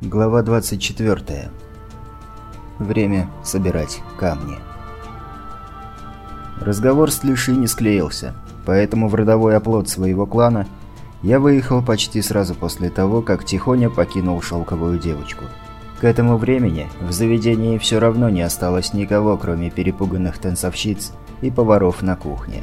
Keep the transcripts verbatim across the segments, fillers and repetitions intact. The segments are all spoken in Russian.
Глава двадцать четвёртая. Время собирать камни. Разговор с Лиши не склеился, поэтому в родовой оплот своего клана я выехал почти сразу после того, как тихоня покинул шелковую девочку. К этому времени в заведении все равно не осталось никого, кроме перепуганных танцовщиц и поваров на кухне.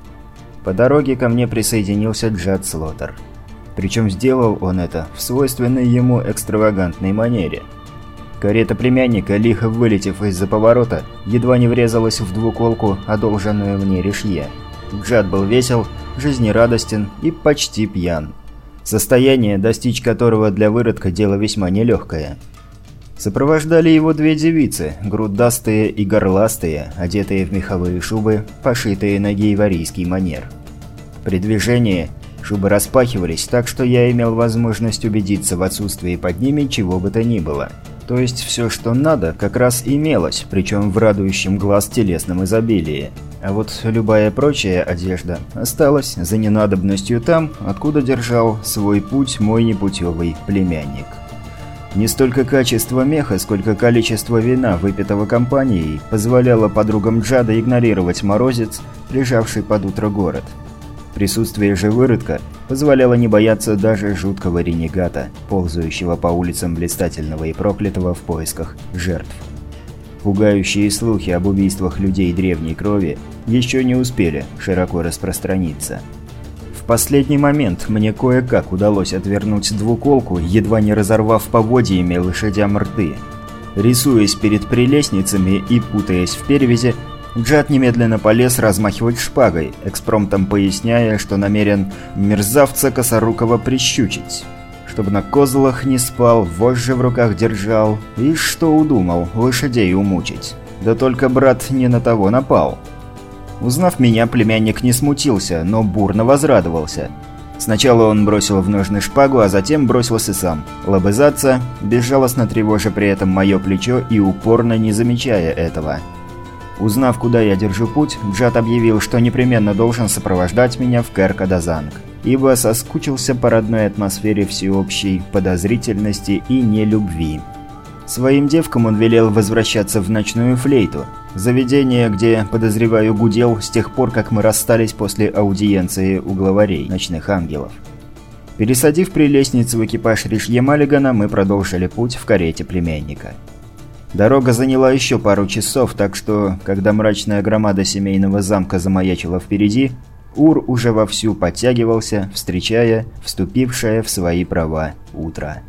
По дороге ко мне присоединился Джад Слотер. Причем сделал он это в свойственной ему экстравагантной манере. Карета племянника, лихо вылетев из-за поворота, едва не врезалась в двуколку, одолженную мне Ришье. Джад был весел, жизнерадостен и почти пьян. Состояние, достичь которого для выродка дело весьма нелегкое. Сопровождали его две девицы, грудастые и горластые, одетые в меховые шубы, пошитые на гейварийский манер. При движении шубы распахивались так, что я имел возможность убедиться в отсутствии под ними чего бы то ни было. То есть все, что надо, как раз имелось, причем в радующем глаз телесном изобилии. А вот любая прочая одежда осталась за ненадобностью там, откуда держал свой путь мой непутевый племянник. Не столько качество меха, сколько количество вина, выпитого компанией, позволяло подругам Джада игнорировать морозец, лежавший под утро город. Присутствие же выродка позволяло не бояться даже жуткого ренегата, ползающего по улицам блистательного и проклятого в поисках жертв. Пугающие слухи об убийствах людей древней крови еще не успели широко распространиться. В последний момент мне кое-как удалось отвернуть двуколку, едва не разорвав поводьями лошадям рты. Рисуясь перед прелестницами и путаясь в перевязи, Джад немедленно полез размахивать шпагой, экспромтом поясняя, что намерен мерзавца косорукого прищучить. Чтобы на козлах не спал, вожжи в руках держал, и что удумал, лошадей умучить. Да только брат не на того напал. Узнав меня, племянник не смутился, но бурно возрадовался. Сначала он бросил в ножны шпагу, а затем бросился сам. Лобызаться, безжалостно тревожа при этом мое плечо и упорно не замечая этого. Узнав, куда я держу путь, Джад объявил, что непременно должен сопровождать меня в Кэр-Кадазанг, ибо соскучился по родной атмосфере всеобщей подозрительности и нелюбви. Своим девкам он велел возвращаться в ночную флейту, заведение, где, подозреваю, гудел с тех пор, как мы расстались после аудиенции у главарей ночных ангелов. Пересадив прелестницу в экипаж Ришье Маллигана, мы продолжили путь в карете племянника. Дорога заняла еще пару часов, так что, когда мрачная громада семейного замка замаячила впереди, Ур уже вовсю подтягивался, встречая вступившее в свои права утро.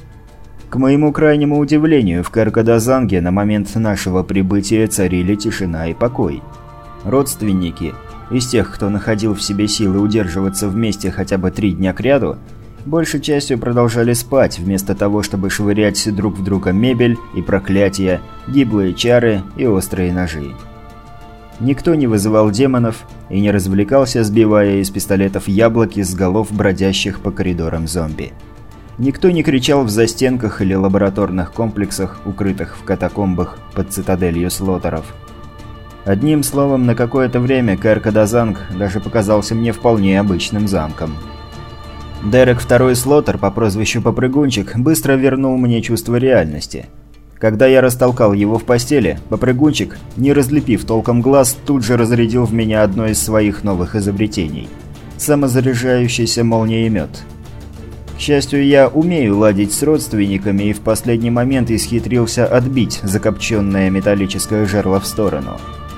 К моему крайнему удивлению, в Кэр-Кадазанге на момент нашего прибытия царили тишина и покой. Родственники, из тех, кто находил в себе силы удерживаться вместе хотя бы три дня кряду, большей частью продолжали спать, вместо того, чтобы швырять друг в друга мебель и проклятия, гиблые чары и острые ножи. Никто не вызывал демонов и не развлекался, сбивая из пистолетов яблоки с голов бродящих по коридорам зомби. Никто не кричал в застенках или лабораторных комплексах, укрытых в катакомбах под цитаделью Слотеров. Одним словом, на какое-то время Кэр-Кадазанг даже показался мне вполне обычным замком. Дерек второй Слотер по прозвищу Попрыгунчик быстро вернул мне чувство реальности. Когда я растолкал его в постели, Попрыгунчик, не разлепив толком глаз, тут же разрядил в меня одно из своих новых изобретений – самозаряжающийся молниемет. К счастью, я умею ладить с родственниками и в последний момент исхитрился отбить закопченное металлическое жерло в сторону.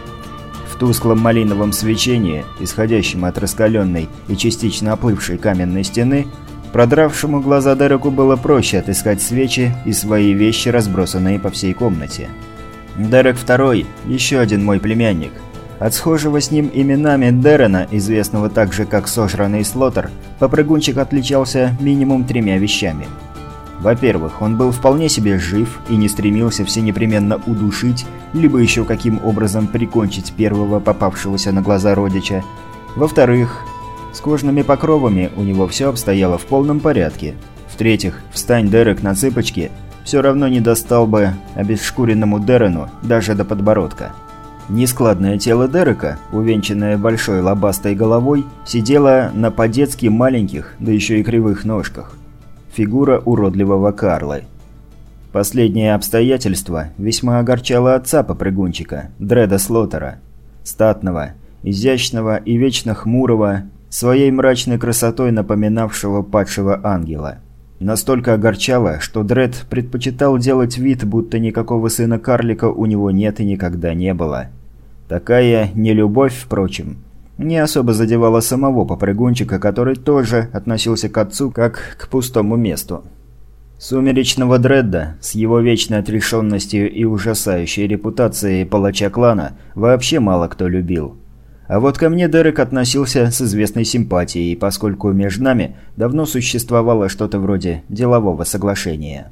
В тусклом малиновом свечении, исходящем от раскаленной и частично оплывшей каменной стены, продравшему глаза Дереку было проще отыскать свечи и свои вещи, разбросанные по всей комнате. Дерек второй, еще один мой племянник. От схожего с ним именами Дерена, известного также как Сожранный Слотер, Попрыгунчик отличался минимум тремя вещами. Во-первых, он был вполне себе жив и не стремился всенепременно удушить, либо еще каким образом прикончить первого попавшегося на глаза родича. Во-вторых, с кожными покровами у него все обстояло в полном порядке. В-третьих, встань Дерек на цыпочки, все равно не достал бы обезшкуренному Дерену даже до подбородка. Нескладное тело Дерека, увенчанное большой лобастой головой, сидело на по-детски маленьких, да еще и кривых ножках. Фигура уродливого Карла. Последнее обстоятельство весьма огорчало отца попрыгунчика, Дреда Слотера. Статного, изящного и вечно хмурого, своей мрачной красотой напоминавшего падшего ангела. Настолько огорчало, что Дред предпочитал делать вид, будто никакого сына-карлика у него нет и никогда не было. Такая нелюбовь, впрочем, не особо задевала самого попрыгунчика, который тоже относился к отцу как к пустому месту. Сумеречного Дредда с его вечной отрешенностью и ужасающей репутацией палача клана вообще мало кто любил. А вот ко мне Дерек относился с известной симпатией, поскольку между нами давно существовало что-то вроде делового соглашения.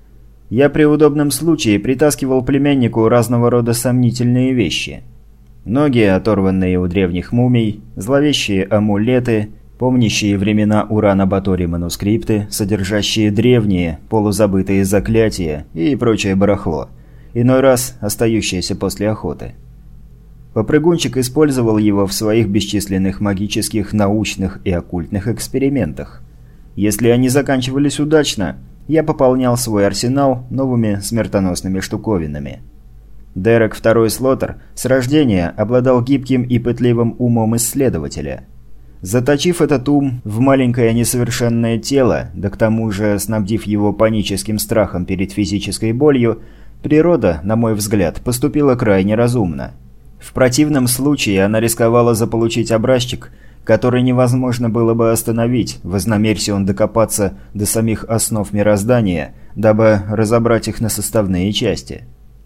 Я при удобном случае притаскивал племяннику разного рода сомнительные вещи. Ноги, оторванные у древних мумий, зловещие амулеты, помнящие времена Урана-Батори манускрипты, содержащие древние, полузабытые заклятия и прочее барахло, иной раз остающееся после охоты. Попрыгунчик использовал его в своих бесчисленных магических, научных и оккультных экспериментах. Если они заканчивались удачно, я пополнял свой арсенал новыми смертоносными штуковинами. Дерек Второй Слотер с рождения обладал гибким и пытливым умом исследователя. Заточив этот ум в маленькое несовершенное тело, да к тому же снабдив его паническим страхом перед физической болью, природа, на мой взгляд, поступила крайне разумно. В противном случае она рисковала заполучить образчик, который невозможно было бы остановить, вознамерься он докопаться до самих основ мироздания, дабы разобрать их на составные части.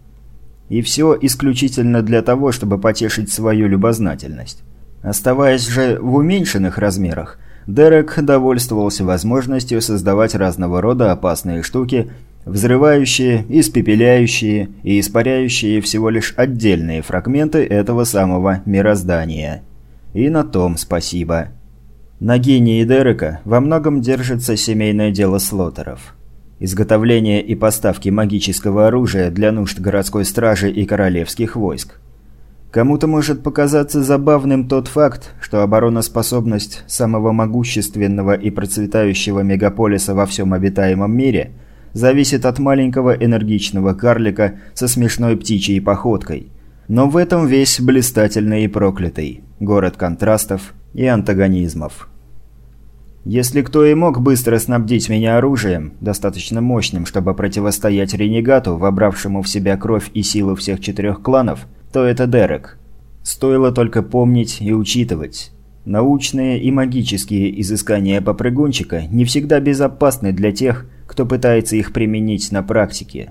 И все исключительно для того, чтобы потешить свою любознательность. Оставаясь же в уменьшенных размерах, Дерек довольствовался возможностью создавать разного рода опасные штуки, взрывающие, испепеляющие и испаряющие всего лишь отдельные фрагменты этого самого мироздания. И на том спасибо. На гении Дерека во многом держится семейное дело Слотеров. Изготовление и поставки магического оружия для нужд городской стражи и королевских войск. Кому-то может показаться забавным тот факт, что обороноспособность самого могущественного и процветающего мегаполиса во всем обитаемом мире зависит от маленького энергичного карлика со смешной птичьей походкой. Но в этом весь блистательный и проклятый город контрастов и антагонизмов. Если кто и мог быстро снабдить меня оружием, достаточно мощным, чтобы противостоять ренегату, вобравшему в себя кровь и силу всех четырех кланов, то это Дерек. Стоило только помнить и учитывать. Научные и магические изыскания попрыгунчика не всегда безопасны для тех, кто пытается их применить на практике.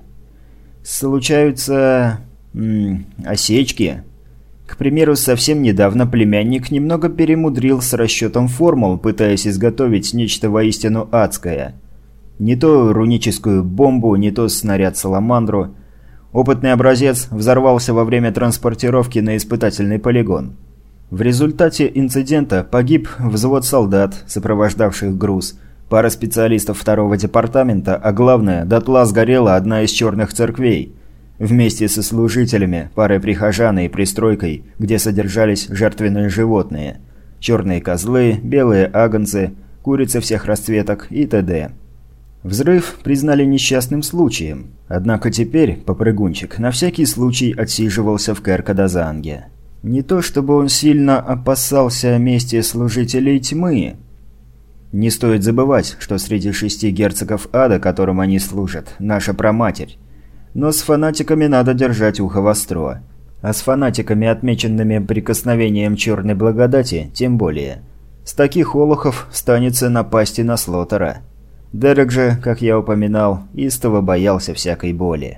Случаются... М -м, осечки. К примеру, совсем недавно племянник немного перемудрил с расчетом формул, пытаясь изготовить нечто воистину адское. Не то руническую бомбу, не то снаряд-саламандру. Опытный образец взорвался во время транспортировки на испытательный полигон. В результате инцидента погиб взвод солдат, сопровождавших груз, пара специалистов второго департамента, а главное, дотла сгорела одна из черных церквей. Вместе со служителями, парой прихожан и пристройкой, где содержались жертвенные животные. Черные козлы, белые агнцы, курицы всех расцветок и т.д. Взрыв признали несчастным случаем, однако теперь попрыгунчик на всякий случай отсиживался в Кэр-Кадазанге. Не то чтобы он сильно опасался мести служителей тьмы. Не стоит забывать, что среди шести герцогов ада, которым они служат, наша праматерь. Но с фанатиками надо держать ухо востро. А с фанатиками, отмеченными прикосновением черной благодати, тем более. С таких олухов станется напасть и на Слотера. Дерек же, как я упоминал, истово боялся всякой боли.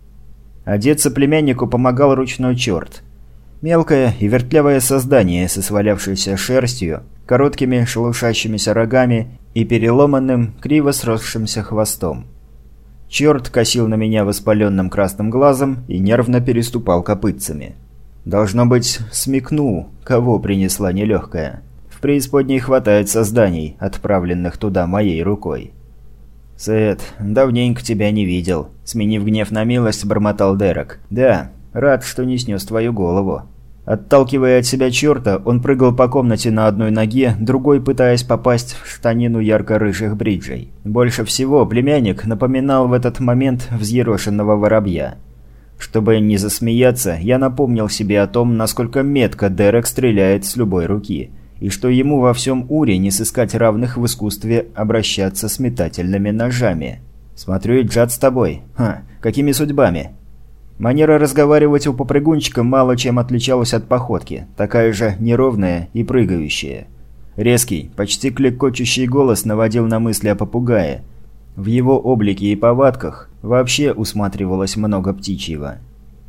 Одеться племяннику помогал ручной черт. Мелкое и вертлявое создание со свалявшейся шерстью, короткими шелушащимися рогами и переломанным, криво сросшимся хвостом. Черт косил на меня воспаленным красным глазом и нервно переступал копытцами. Должно быть, смекнул, кого принесла нелегкая. В преисподней хватает созданий, отправленных туда моей рукой. «Сет, давненько тебя не видел», — сменив гнев на милость, бормотал Дерек. «Да, рад, что не снес твою голову». Отталкивая от себя черта, он прыгал по комнате на одной ноге, другой пытаясь попасть в штанину ярко-рыжих бриджей. Больше всего племянник напоминал в этот момент взъерошенного воробья. Чтобы не засмеяться, я напомнил себе о том, насколько метко Дерек стреляет с любой руки, и что ему во всем Уре не сыскать равных в искусстве обращаться с метательными ножами. «Смотрю, и Джад с тобой. Ха, какими судьбами?» Манера разговаривать у попрыгунчика мало чем отличалась от походки, такая же неровная и прыгающая. Резкий, почти клекочущий голос наводил на мысли о попугае. В его облике и повадках вообще усматривалось много птичьего.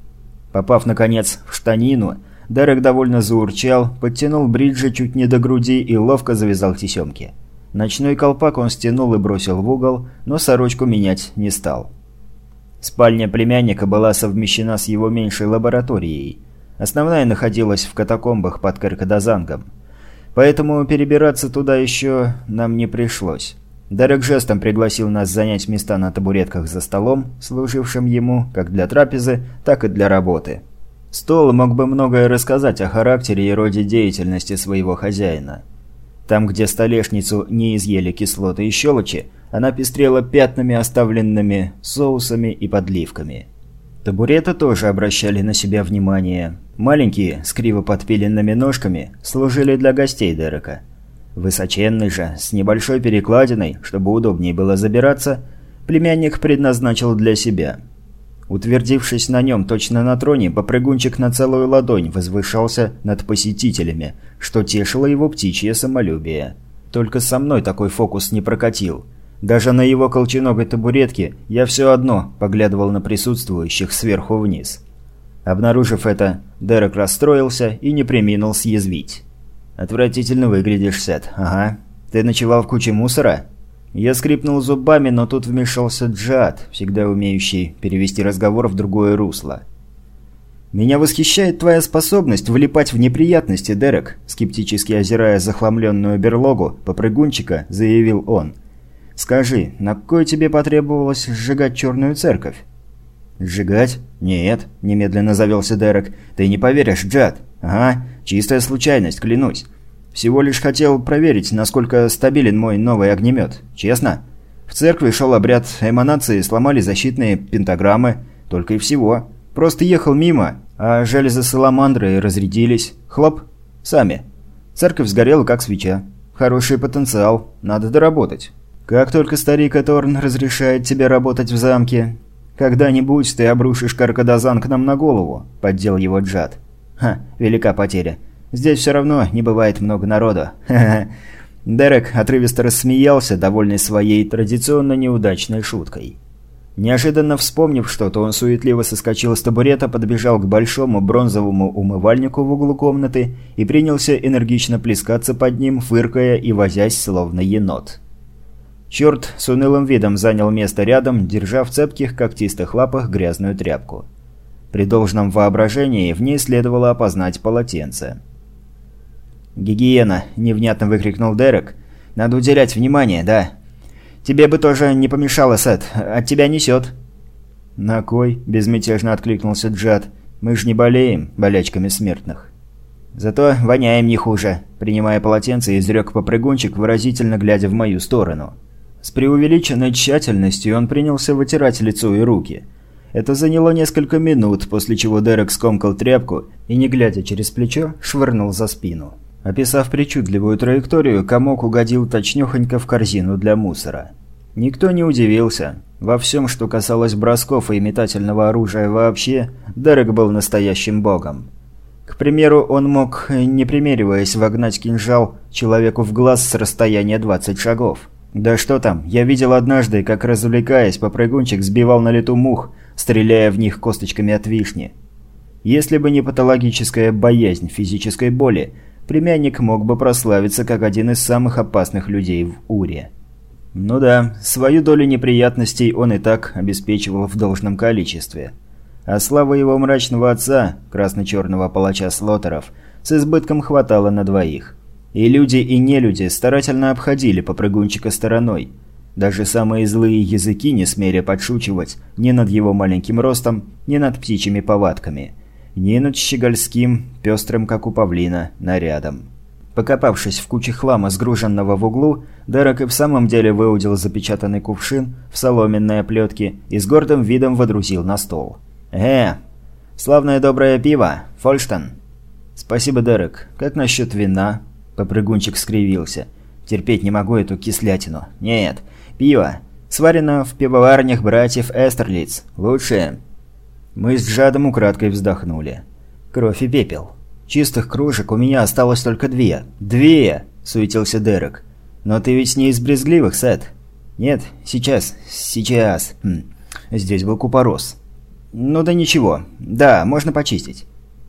Попав, наконец, в штанину, Дерек довольно заурчал, подтянул бриджи чуть не до груди и ловко завязал тесемки. Ночной колпак он стянул и бросил в угол, но сорочку менять не стал. Спальня племянника была совмещена с его меньшей лабораторией. Основная находилась в катакомбах под Каркадазангом. Поэтому перебираться туда еще нам не пришлось. Дерек жестом пригласил нас занять места на табуретках за столом, служившим ему как для трапезы, так и для работы. Стол мог бы многое рассказать о характере и роде деятельности своего хозяина. Там, где столешницу не изъели кислоты и щелочи, она пестрела пятнами, оставленными соусами и подливками. Табуреты тоже обращали на себя внимание. Маленькие, с криво подпиленными ножками, служили для гостей Дерека. Высоченный же, с небольшой перекладиной, чтобы удобнее было забираться, племянник предназначил для себя. Утвердившись на нем точно на троне, попрыгунчик на целую ладонь возвышался над посетителями, что тешило его птичье самолюбие. Только со мной такой фокус не прокатил. Даже на его колченогой табуретке я все одно поглядывал на присутствующих сверху вниз. Обнаружив это, Дерек расстроился и не преминул съязвить. «Отвратительно выглядишь, Сет. Ага. Ты ночевал в куче мусора?» Я скрипнул зубами, но тут вмешался Джад, всегда умеющий перевести разговор в другое русло. «Меня восхищает твоя способность влипать в неприятности, Дерек», скептически озирая захламленную берлогу попрыгунчика, заявил он. «Скажи, на кой тебе потребовалось сжигать черную церковь?» «Сжигать? Нет», – немедленно завелся Дерек. «Ты не поверишь, Джад. Ага, чистая случайность, клянусь. Всего лишь хотел проверить, насколько стабилен мой новый огнемет. Честно. В церкви шел обряд эманации, сломали защитные пентаграммы. Только и всего. Просто ехал мимо, а железы саламандры разрядились. Хлоп. Сами. Церковь сгорела, как свеча. Хороший потенциал. Надо доработать. Как только старик Эторн разрешает тебе работать в замке, когда-нибудь ты обрушишь Каркадазанг нам на голову, поддел его Джад. Ха, велика потеря. Здесь все равно не бывает много народу. Ха-ха. Дерек отрывисто рассмеялся, довольный своей традиционно неудачной шуткой. Неожиданно вспомнив что-то, он суетливо соскочил с табурета, подбежал к большому бронзовому умывальнику в углу комнаты и принялся энергично плескаться под ним, фыркая и возясь, словно енот. Черт с унылым видом занял место рядом, держа в цепких когтистых лапах грязную тряпку. При должном воображении в ней следовало опознать полотенце. «Гигиена!» – невнятно выкрикнул Дерек. «Надо уделять внимание, да. Тебе бы тоже не помешало, Сет. От тебя несет». «На кой?» – безмятежно откликнулся Джад. «Мы ж не болеем болячками смертных». «Зато воняем не хуже», – принимая полотенце, изрек попрыгунчик, выразительно глядя в мою сторону. С преувеличенной тщательностью он принялся вытирать лицо и руки. Это заняло несколько минут, после чего Дерек скомкал тряпку и, не глядя через плечо, швырнул за спину. Описав причудливую траекторию, комок угодил точнёхонько в корзину для мусора. Никто не удивился. Во всем, что касалось бросков и метательного оружия вообще, Дерек был настоящим богом. К примеру, он мог, не примериваясь, вогнать кинжал человеку в глаз с расстояния двадцать шагов. Да что там, я видел однажды, как, развлекаясь, попрыгунчик сбивал на лету мух, стреляя в них косточками от вишни. Если бы не патологическая боязнь физической боли, племянник мог бы прославиться как один из самых опасных людей в Уре. Ну да, свою долю неприятностей он и так обеспечивал в должном количестве. А славы его мрачного отца, красно-черного палача Слоттеров, с избытком хватало на двоих. И люди, и нелюди старательно обходили попрыгунчика стороной. Даже самые злые языки не смели подшучивать ни над его маленьким ростом, ни над птичьими повадками. Нинуть щегольским, пестрым, как у павлина, нарядом. Покопавшись в куче хлама, сгруженного в углу, Дерек и в самом деле выудил запечатанный кувшин в соломенной оплетке и с гордым видом водрузил на стол. «Э, славное доброе пиво, Фольштон!» «Спасибо, Дерек. Как насчет вина?» Попрыгунчик скривился. «Терпеть не могу эту кислятину. Нет, пиво. Сварено в пивоварнях братьев Эстерлиц. Лучшее». Мы с Джадом украдкой вздохнули. Кровь и пепел. Чистых кружек у меня осталось только две. «Две!» – суетился Дерек. «Но ты ведь не из брезгливых, Сет?» «Нет, сейчас, сейчас. Хм. Здесь был купорос». «Ну да ничего. Да, можно почистить».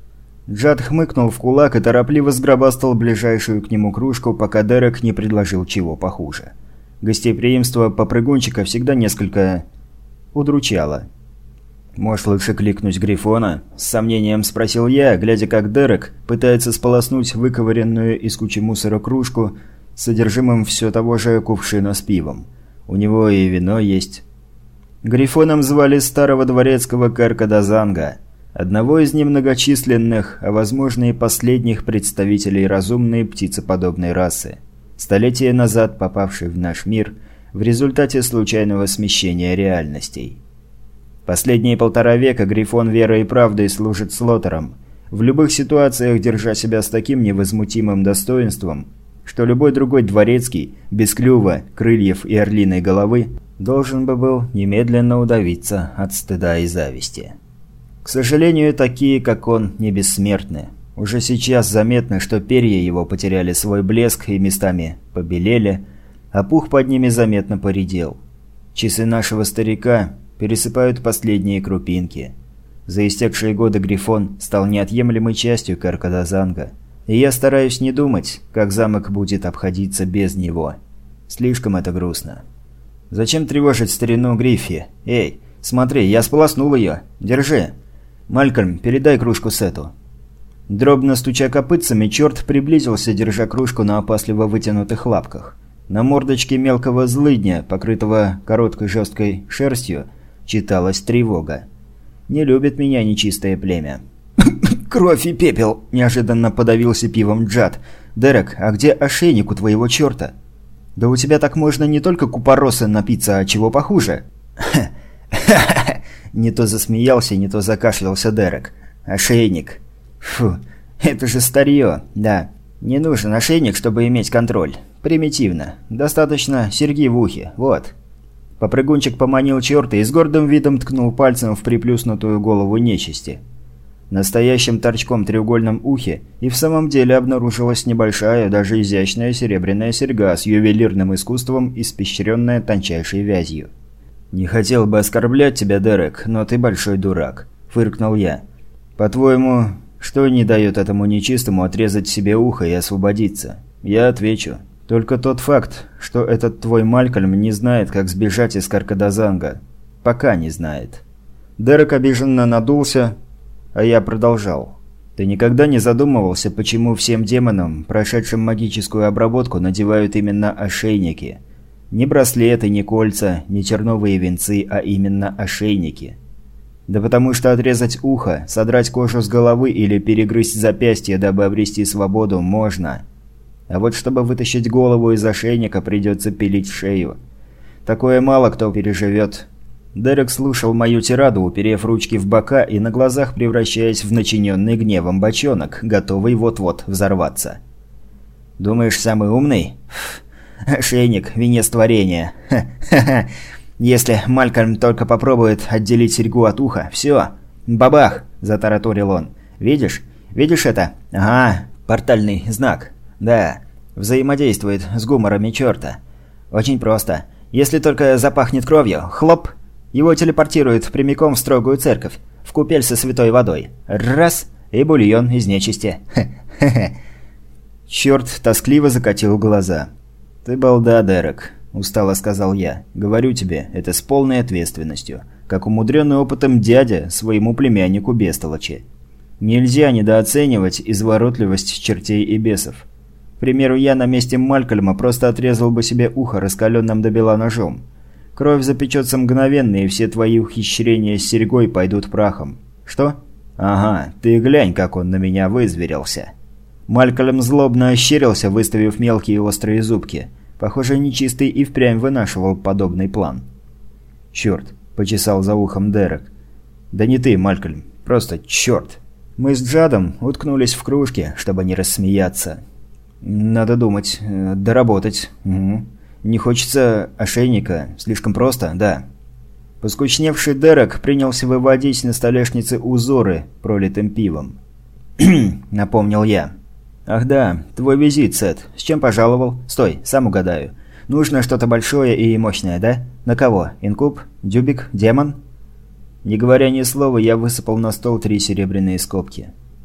Джад хмыкнул в кулак и торопливо сгробастал ближайшую к нему кружку, пока Дерек не предложил чего похуже. Гостеприимство попрыгунчика всегда несколько удручало. «Может, лучше кликнуть Грифона?» – с сомнением спросил я, глядя, как Дерек пытается сполоснуть выковыренную из кучи мусора кружку с содержимым все того же кувшина с пивом. У него и вино есть. Грифоном звали старого дворецкого Каркадазанга, одного из немногочисленных, а возможно и последних представителей разумной птицеподобной расы, столетия назад попавшей в наш мир в результате случайного смещения реальностей. Последние полтора века Грифон верой и правдой служит Слоттерам, в любых ситуациях держа себя с таким невозмутимым достоинством, что любой другой дворецкий, без клюва, крыльев и орлиной головы, должен бы был немедленно удавиться от стыда и зависти. К сожалению, такие, как он, не бессмертны. Уже сейчас заметно, что перья его потеряли свой блеск и местами побелели, а пух под ними заметно поредел. Часы нашего старика пересыпают последние крупинки. За истекшие годы Грифон стал неотъемлемой частью Каркадазанга, и я стараюсь не думать, как замок будет обходиться без него. Слишком это грустно. Зачем тревожить старину Гриффи? Эй, смотри, я сполоснул ее. Держи. Малькольм, передай кружку Сету. Дробно стуча копытцами, черт приблизился, держа кружку на опасливо вытянутых лапках. На мордочке мелкого злыдня, покрытого короткой жесткой шерстью, читалась тревога. Не любит меня нечистое племя. «Кровь и пепел!» – неожиданно подавился пивом Джад. «Дерек, а где ошейник у твоего черта?» «Да у тебя так можно не только купороса напиться, а чего похуже?» Не то засмеялся, не то закашлялся Дерек. «Ошейник. Фу, это же старье, да. Не нужен ошейник, чтобы иметь контроль. Примитивно. Достаточно серьги в ухе, вот». Попрыгунчик поманил черта и с гордым видом ткнул пальцем в приплюснутую голову нечисти. Настоящим торчком треугольном ухе и в самом деле обнаружилась небольшая, даже изящная серебряная серьга с ювелирным искусством, испещренная тончайшей вязью. «Не хотел бы оскорблять тебя, Дерек, но ты большой дурак», – фыркнул я. «По-твоему, что не дает этому нечистому отрезать себе ухо и освободиться?» Я отвечу. Только тот факт, что этот твой Малькольм не знает, как сбежать из Каркадазанга. Пока не знает. Дерек обиженно надулся, а я продолжал. Ты никогда не задумывался, почему всем демонам, прошедшим магическую обработку, надевают именно ошейники? Не браслеты, не кольца, не терновые венцы, а именно ошейники. Да потому что отрезать ухо, содрать кожу с головы или перегрызть запястье, дабы обрести свободу, можно. А вот чтобы вытащить голову из ошейника, придется пилить шею. Такое мало кто переживет. Дерек слушал мою тираду, уперев ручки в бока и на глазах превращаясь в начиненный гневом бочонок, готовый вот-вот взорваться. «Думаешь, самый умный? Ошейник, венец творения. Ха-ха-ха. Если Малькольм только попробует отделить серьгу от уха, все. Бабах!» – затараторил он. «Видишь? Видишь это? Ага, портальный знак. Да, взаимодействует с гуморами черта. Очень просто. Если только запахнет кровью, хлоп, его телепортируют прямиком в строгую церковь, в купель со святой водой. Раз, и бульон из нечисти. Хе-хе-хе. Черт тоскливо закатил глаза. «Ты балда, Дерек», – устало сказал я. «Говорю тебе, это с полной ответственностью, как умудренный опытом дядя своему племяннику бестолочи. Нельзя недооценивать изворотливость чертей и бесов. К примеру, я на месте Малькольма просто отрезал бы себе ухо раскаленным до бела ножом. Кровь запечется мгновенно, и все твои ухищрения с серьгой пойдут прахом. Что? «Ага, ты глянь, как он на меня вызверился». Малькольм злобно ощерился, выставив мелкие острые зубки. Похоже, нечистый и впрямь вынашивал подобный план. «Чёрт», – почесал за ухом Дерек. «Да не ты, Малькольм, просто чёрт». Мы с Джадом уткнулись в кружки, чтобы не рассмеяться. «Надо думать, доработать. Угу. Не хочется ошейника, слишком просто, да». Поскучневший Дерек принялся выводить на столешнице узоры пролитым пивом. Напомнил я. «Ах да, твой визит, Сет. С чем пожаловал? Стой, сам угадаю. Нужно что-то большое и мощное, да? На кого? Инкуб? Дюбик? Демон?» Не говоря ни слова, я высыпал на стол три серебряные скобки.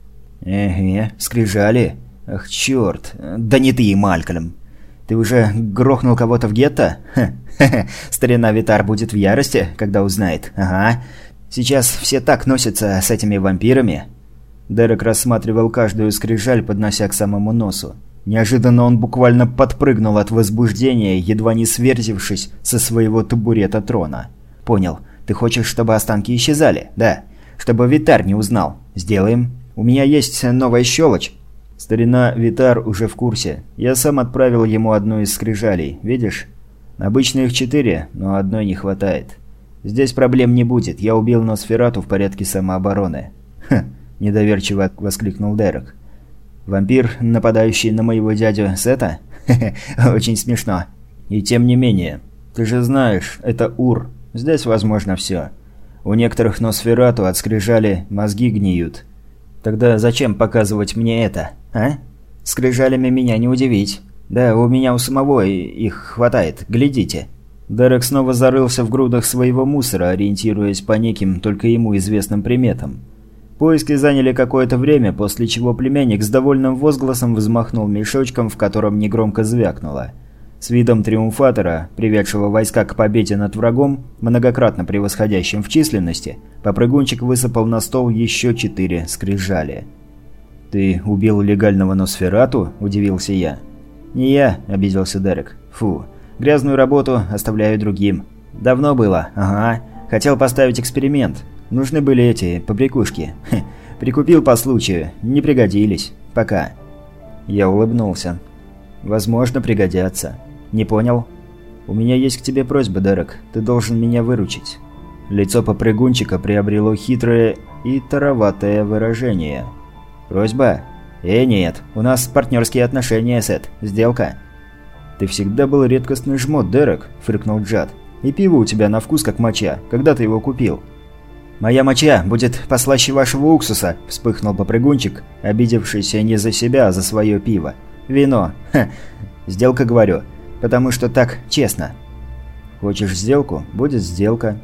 «Эге, скрижали? Ах, черт. Да не ты, Малькольм. Ты уже грохнул кого-то в гетто? Ха-ха-ха. Старина Витар будет в ярости, когда узнает. Ага. Сейчас все так носятся с этими вампирами». Дерек рассматривал каждую скрижаль, поднося к самому носу. Неожиданно он буквально подпрыгнул от возбуждения, едва не сверзившись со своего табурета трона. «Понял. Ты хочешь, чтобы останки исчезали? Да. Чтобы Витар не узнал. Сделаем. У меня есть новая щелочь». Старина Витар уже в курсе. Я сам отправил ему одну из скрижалей. Видишь? Обычно их четыре, но одной не хватает. Здесь проблем не будет. Я убил Носферату в порядке самообороны. «Ха!» – недоверчиво воскликнул Дерек. «Вампир, нападающий на моего дядю Сета? Хе-хе, очень смешно. И тем не менее. Ты же знаешь, это Ур. Здесь возможно все. У некоторых Носферату от скрижали мозги гниют. Тогда зачем показывать мне это, а? Скрижалями меня не удивить. Да, у меня у самого их хватает, глядите». Дерек снова зарылся в грудах своего мусора, ориентируясь по неким только ему известным приметам. Поиски заняли какое-то время, после чего племянник с довольным возгласом взмахнул мешочком, в котором негромко звякнуло. С видом триумфатора, приведшего войска к победе над врагом, многократно превосходящим в численности, попрыгунчик высыпал на стол еще четыре скрижали. «Ты убил легального Носферату?» – удивился я. «Не я», – обиделся Дерек. «Фу, грязную работу оставляю другим. Давно было, ага. Хотел поставить эксперимент. Нужны были эти побрякушки. Хе, прикупил по случаю, не пригодились. Пока». Я улыбнулся. «Возможно, пригодятся». «Не понял?» «У меня есть к тебе просьба, Дерек. Ты должен меня выручить». Лицо попрыгунчика приобрело хитрое и тароватое выражение. «Просьба? Э, нет. У нас партнерские отношения, Сет. Сделка». «Ты всегда был редкостный жмот, Дерек», – фыркнул Джад. «И пиво у тебя на вкус как моча. Когда ты его купил?» «Моя моча будет послаще вашего уксуса», – вспыхнул попрыгунчик, обидевшийся не за себя, а за свое пиво. «Вино. Ха. Сделка, говорю. Потому что так честно». «Хочешь сделку? Будет сделка».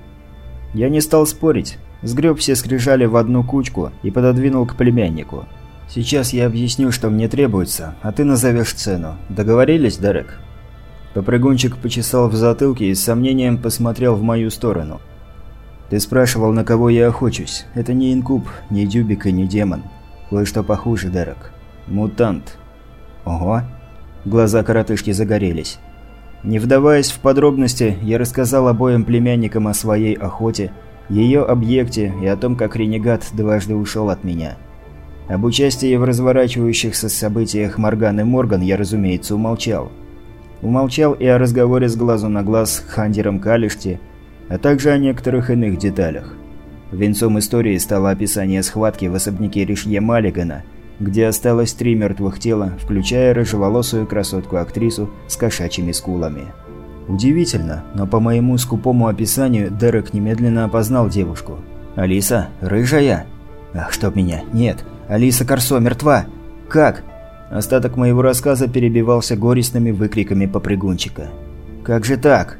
Я не стал спорить. Сгреб все скрижали в одну кучку и пододвинул к племяннику. «Сейчас я объясню, что мне требуется, а ты назовешь цену. Договорились, Дерек?» Попрыгунчик почесал в затылке и с сомнением посмотрел в мою сторону. «Ты спрашивал, на кого я охочусь. Это не инкуб, не дюбик и не демон. Кое-что похуже, Дерек. Мутант». «Ого!» Глаза коротышки загорелись. Не вдаваясь в подробности, я рассказал обоим племянникам о своей охоте, ее объекте и о том, как ренегат дважды ушел от меня. Об участии в разворачивающихся событиях Морган и Морган я, разумеется, умолчал. Умолчал и о разговоре с глазу на глаз с Хандером Калишти, а также о некоторых иных деталях. Венцом истории стало описание схватки в особняке Ришье Маллигана, где осталось три мертвых тела, включая рыжеволосую красотку-актрису с кошачьими скулами. Удивительно, но по моему скупому описанию Дерек немедленно опознал девушку. «Алиса? Рыжая?» «Ах, чтоб меня! Нет! Алиса Корсо мертва! Как?» Остаток моего рассказа перебивался горестными выкриками попрыгунчика. «Как же так?»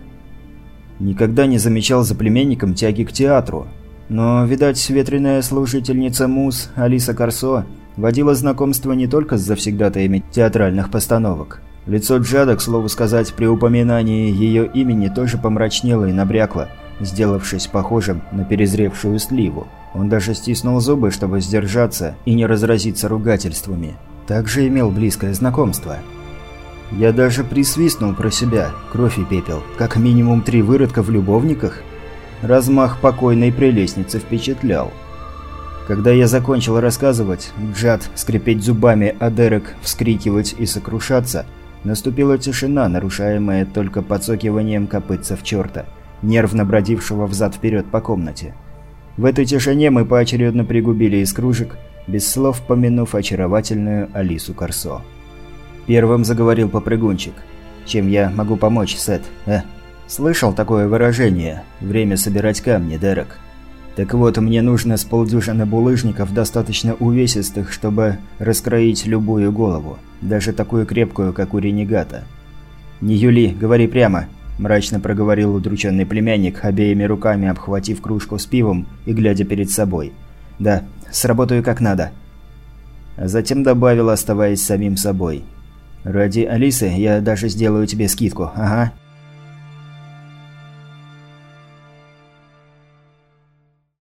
Никогда не замечал за племянником тяги к театру. Но, видать, ветреная служительница Мус, Алиса Корсо, водила знакомство не только с завсегдатаями театральных постановок. Лицо Джада, к слову сказать, при упоминании ее имени тоже помрачнело и набрякло, сделавшись похожим на перезревшую сливу. Он даже стиснул зубы, чтобы сдержаться и не разразиться ругательствами. Также имел близкое знакомство. Я даже присвистнул про себя, кровь и пепел, как минимум три выродка в любовниках. Размах покойной прелестницы впечатлял. Когда я закончил рассказывать, Джад скрипеть зубами, а Дерек вскрикивать и сокрушаться, наступила тишина, нарушаемая только подсокиванием копытцев черта, нервно бродившего взад-вперед по комнате. В этой тишине мы поочередно пригубили из кружек, без слов помянув очаровательную Алису Корсо. Первым заговорил попрыгунчик. «Чем я могу помочь, Сет?» «Э, слышал такое выражение? Время собирать камни, Дерек. Так вот, мне нужно с полдюжины булыжников, достаточно увесистых, чтобы раскроить любую голову, даже такую крепкую, как у ренегата». «Не юли, говори прямо», – мрачно проговорил удрученный племянник, обеими руками обхватив кружку с пивом и глядя перед собой. «Да, сработаю как надо». А затем добавил, оставаясь самим собой. «Ради Алисы я даже сделаю тебе скидку, ага».